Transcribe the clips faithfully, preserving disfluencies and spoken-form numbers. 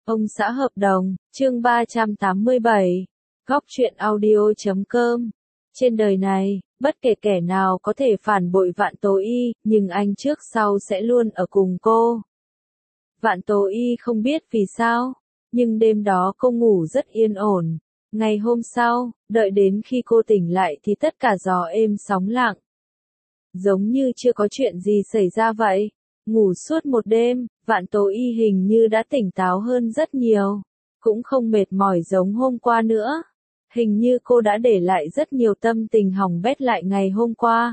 Ông xã hợp đồng, chương ba trăm tám mươi bảy, góc truyện audio chấm com. Trên đời này, bất kể kẻ nào có thể phản bội Vạn Tố Y, nhưng anh trước sau sẽ luôn ở cùng cô. Vạn Tố Y không biết vì sao, nhưng đêm đó cô ngủ rất yên ổn. Ngày hôm sau, đợi đến khi cô tỉnh lại thì tất cả gió êm sóng lặng. Giống như chưa có chuyện gì xảy ra vậy. Ngủ suốt một đêm, Vạn Tố Y hình như đã tỉnh táo hơn rất nhiều. Cũng không mệt mỏi giống hôm qua nữa. Hình như cô đã để lại rất nhiều tâm tình hỏng bét lại ngày hôm qua.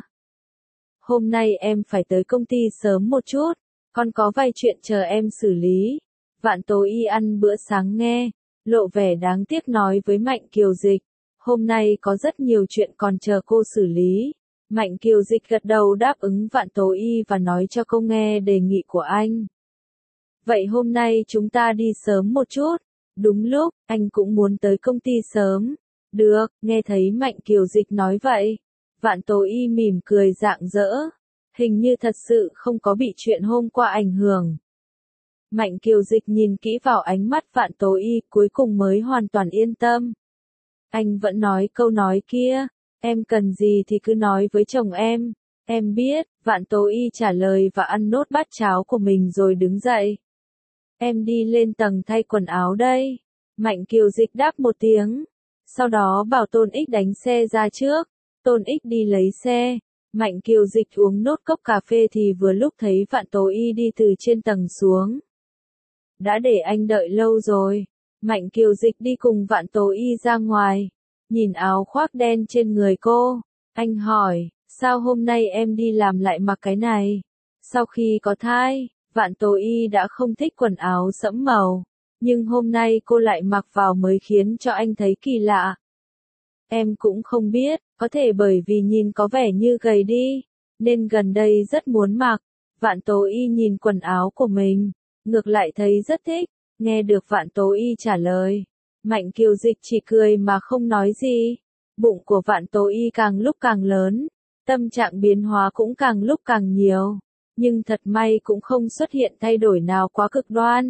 Hôm nay em phải tới công ty sớm một chút. Con có vài chuyện chờ em xử lý. Vạn Tố Y ăn bữa sáng nghe, lộ vẻ đáng tiếc nói với Mạnh Kiều Dịch. Hôm nay có rất nhiều chuyện còn chờ cô xử lý. Mạnh Kiều Dịch gật đầu đáp ứng Vạn Tố Y và nói cho cô nghe đề nghị của anh. Vậy hôm nay chúng ta đi sớm một chút. Đúng lúc, anh cũng muốn tới công ty sớm. Được, nghe thấy Mạnh Kiều Dịch nói vậy. Vạn Tố Y mỉm cười rạng rỡ. Hình như thật sự không có bị chuyện hôm qua ảnh hưởng. Mạnh Kiều Dịch nhìn kỹ vào ánh mắt Vạn Tố Y cuối cùng mới hoàn toàn yên tâm. Anh vẫn nói câu nói kia. Em cần gì thì cứ nói với chồng em. Em biết, Vạn Tố Y trả lời và ăn nốt bát cháo của mình rồi đứng dậy. Em đi lên tầng thay quần áo đây. Mạnh Kiều Dịch đáp một tiếng. Sau đó bảo Tôn Ích đánh xe ra trước. Tôn Ích đi lấy xe. Mạnh Kiều Dịch uống nốt cốc cà phê thì vừa lúc thấy Vạn Tố Y đi từ trên tầng xuống. Đã để anh đợi lâu rồi. Mạnh Kiều Dịch đi cùng Vạn Tố Y ra ngoài. Nhìn áo khoác đen trên người cô, anh hỏi, sao hôm nay em đi làm lại mặc cái này? Sau khi có thai, Vạn Tố Y đã không thích quần áo sẫm màu, nhưng hôm nay cô lại mặc vào mới khiến cho anh thấy kỳ lạ. Em cũng không biết, có thể bởi vì nhìn có vẻ như gầy đi, nên gần đây rất muốn mặc. Vạn Tố Y nhìn quần áo của mình, ngược lại thấy rất thích, nghe được Vạn Tố Y trả lời. Mạnh Kiều Dịch chỉ cười mà không nói gì. Bụng của Vạn Tố Y càng lúc càng lớn, tâm trạng biến hóa cũng càng lúc càng nhiều, nhưng thật may cũng không xuất hiện thay đổi nào quá cực đoan.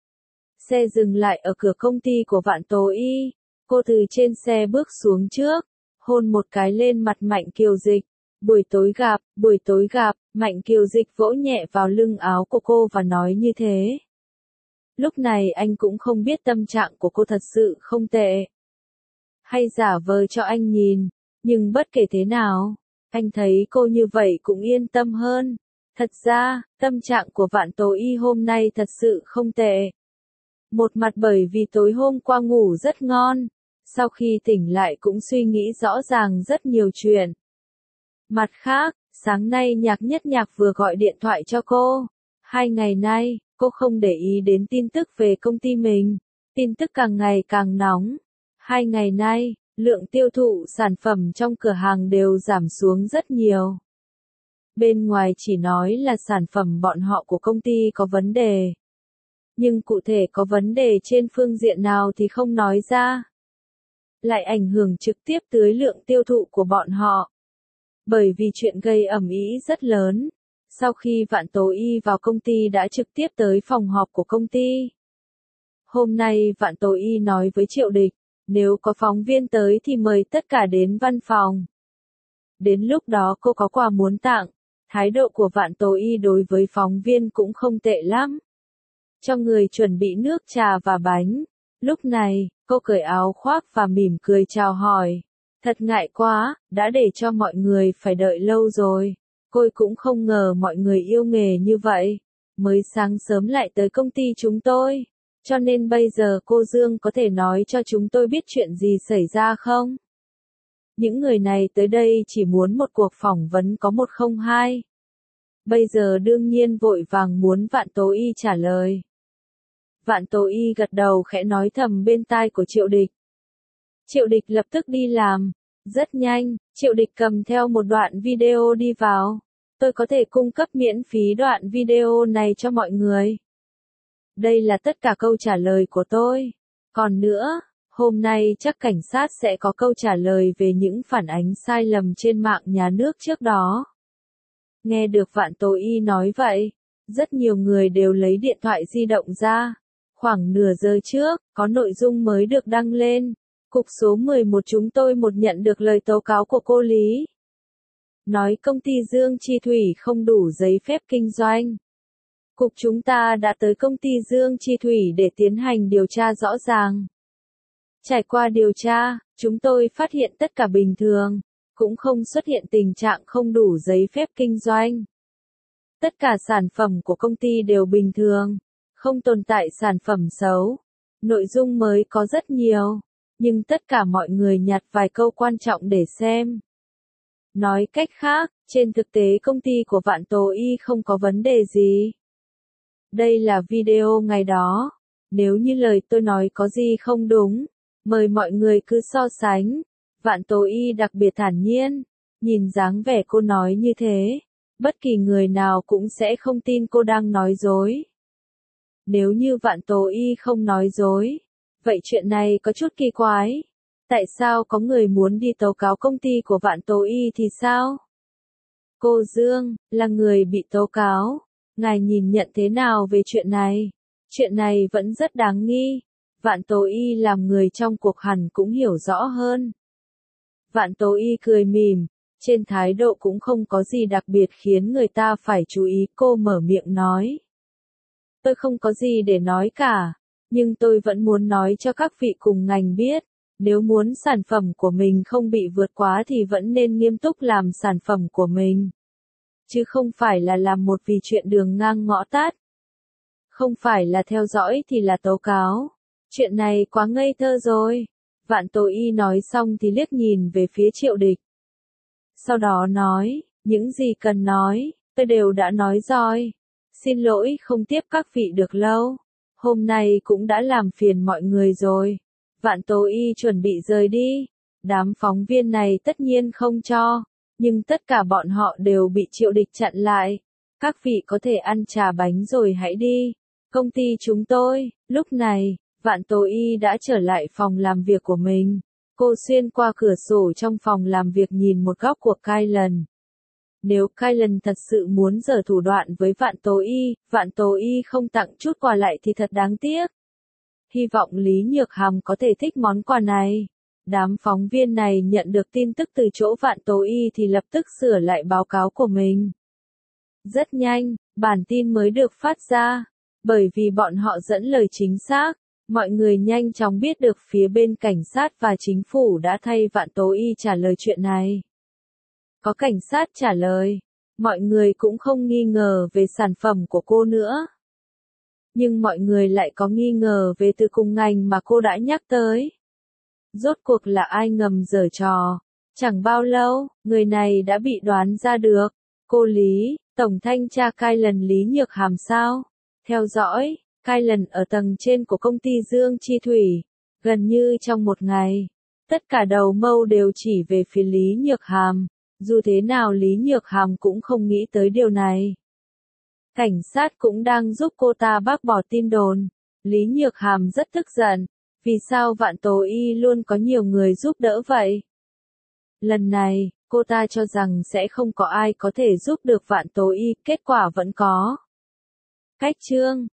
Xe dừng lại ở cửa công ty của Vạn Tố Y, cô từ trên xe bước xuống trước, hôn một cái lên mặt Mạnh Kiều Dịch. Buổi tối gặp, buổi tối gặp, Mạnh Kiều Dịch vỗ nhẹ vào lưng áo của cô và nói như thế. Lúc này anh cũng không biết tâm trạng của cô thật sự không tệ. Hay giả vờ cho anh nhìn, nhưng bất kể thế nào, anh thấy cô như vậy cũng yên tâm hơn. Thật ra, tâm trạng của Vạn Tố Y hôm nay thật sự không tệ. Một mặt bởi vì tối hôm qua ngủ rất ngon, sau khi tỉnh lại cũng suy nghĩ rõ ràng rất nhiều chuyện. Mặt khác, sáng nay Nhạc Nhất Nhạc vừa gọi điện thoại cho cô. Hai ngày nay, cô không để ý đến tin tức về công ty mình. Tin tức càng ngày càng nóng. Hai ngày nay, lượng tiêu thụ sản phẩm trong cửa hàng đều giảm xuống rất nhiều. Bên ngoài chỉ nói là sản phẩm bọn họ của công ty có vấn đề. Nhưng cụ thể có vấn đề trên phương diện nào thì không nói ra. Lại ảnh hưởng trực tiếp tới lượng tiêu thụ của bọn họ. Bởi vì chuyện gây ầm ĩ rất lớn. Sau khi Vạn Tố Y vào công ty đã trực tiếp tới phòng họp của công ty. Hôm nay Vạn Tố Y nói với Triệu Địch, nếu có phóng viên tới thì mời tất cả đến văn phòng. Đến lúc đó cô có quà muốn tặng. Thái độ của Vạn Tố Y đối với phóng viên cũng không tệ lắm. Cho người chuẩn bị nước trà và bánh. Lúc này, cô cởi áo khoác và mỉm cười chào hỏi. Thật ngại quá, đã để cho mọi người phải đợi lâu rồi. Cô cũng không ngờ mọi người yêu nghề như vậy. Mới sáng sớm lại tới công ty chúng tôi. Cho nên bây giờ cô Dương có thể nói cho chúng tôi biết chuyện gì xảy ra không? Những người này tới đây chỉ muốn một cuộc phỏng vấn có một không hai. Bây giờ đương nhiên vội vàng muốn Vạn Tố Y trả lời. Vạn Tố Y gật đầu khẽ nói thầm bên tai của Triệu Địch. Triệu Địch lập tức đi làm. Rất nhanh, Triệu Địch cầm theo một đoạn video đi vào. Tôi có thể cung cấp miễn phí đoạn video này cho mọi người. Đây là tất cả câu trả lời của tôi. Còn nữa, hôm nay chắc cảnh sát sẽ có câu trả lời về những phản ánh sai lầm trên mạng nhà nước trước đó. Nghe được Vạn Tố Y nói vậy, rất nhiều người đều lấy điện thoại di động ra. Khoảng nửa giờ trước, có nội dung mới được đăng lên. Cục số mười một chúng tôi một nhận được lời tố cáo của cô Lý. Nói công ty Dương Chi Thủy không đủ giấy phép kinh doanh. Cục chúng ta đã tới công ty Dương Chi Thủy để tiến hành điều tra rõ ràng. Trải qua điều tra, chúng tôi phát hiện tất cả bình thường, cũng không xuất hiện tình trạng không đủ giấy phép kinh doanh. Tất cả sản phẩm của công ty đều bình thường, không tồn tại sản phẩm xấu. Nội dung mới có rất nhiều, nhưng tất cả mọi người nhặt vài câu quan trọng để xem. Nói cách khác, trên thực tế công ty của Vạn Tố Y không có vấn đề gì. Đây là video ngày đó. Nếu như lời tôi nói có gì không đúng, mời mọi người cứ so sánh. Vạn Tố Y đặc biệt thản nhiên, nhìn dáng vẻ cô nói như thế, bất kỳ người nào cũng sẽ không tin cô đang nói dối. Nếu như Vạn Tố Y không nói dối, vậy chuyện này có chút kỳ quái. Tại sao có người muốn đi tố cáo công ty của Vạn Tố Y thì sao? Cô Dương, là người bị tố cáo. Ngài nhìn nhận thế nào về chuyện này? Chuyện này vẫn rất đáng nghi. Vạn Tố Y làm người trong cuộc hẳn cũng hiểu rõ hơn. Vạn Tố Y cười mỉm, trên thái độ cũng không có gì đặc biệt khiến người ta phải chú ý. Cô mở miệng nói. Tôi không có gì để nói cả, nhưng tôi vẫn muốn nói cho các vị cùng ngành biết. Nếu muốn sản phẩm của mình không bị vượt quá thì vẫn nên nghiêm túc làm sản phẩm của mình. Chứ không phải là làm một vì chuyện đường ngang ngõ tắt. Không phải là theo dõi thì là tố cáo. Chuyện này quá ngây thơ rồi. Vạn Tố Y nói xong thì liếc nhìn về phía Triệu Địch. Sau đó nói, những gì cần nói, tôi đều đã nói rồi. Xin lỗi không tiếp các vị được lâu. Hôm nay cũng đã làm phiền mọi người rồi. Vạn Tố Y chuẩn bị rời đi. Đám phóng viên này tất nhiên không cho, nhưng tất cả bọn họ đều bị Triệu Địch chặn lại. Các vị có thể ăn trà bánh rồi hãy đi. Công ty chúng tôi, lúc này, Vạn Tố Y đã trở lại phòng làm việc của mình. Cô xuyên qua cửa sổ trong phòng làm việc nhìn một góc của Kylan. Nếu Kylan thật sự muốn giở thủ đoạn với Vạn Tố Y, Vạn Tố Y không tặng chút quà lại thì thật đáng tiếc. Hy vọng Lý Nhược Hàm có thể thích món quà này. Đám phóng viên này nhận được tin tức từ chỗ Vạn Tố Y thì lập tức sửa lại báo cáo của mình. Rất nhanh, bản tin mới được phát ra. Bởi vì bọn họ dẫn lời chính xác, mọi người nhanh chóng biết được phía bên cảnh sát và chính phủ đã thay Vạn Tố Y trả lời chuyện này. Có cảnh sát trả lời, mọi người cũng không nghi ngờ về sản phẩm của cô nữa. Nhưng mọi người lại có nghi ngờ về từ cùng ngành mà cô đã nhắc tới. Rốt cuộc là ai ngầm giở trò? Chẳng bao lâu, người này đã bị đoán ra được. Cô Lý, Tổng Thanh tra Kylan Lý Nhược Hàm sao? Theo dõi, Kylan ở tầng trên của công ty Dương Chi Thủy. Gần như trong một ngày, tất cả đầu mâu đều chỉ về phía Lý Nhược Hàm. Dù thế nào Lý Nhược Hàm cũng không nghĩ tới điều này. Cảnh sát cũng đang giúp cô ta bác bỏ tin đồn. Lý Nhược Hàm rất tức giận. Vì sao Vạn Tố Y luôn có nhiều người giúp đỡ vậy? Lần này, cô ta cho rằng sẽ không có ai có thể giúp được Vạn Tố Y, kết quả vẫn có. Cách chương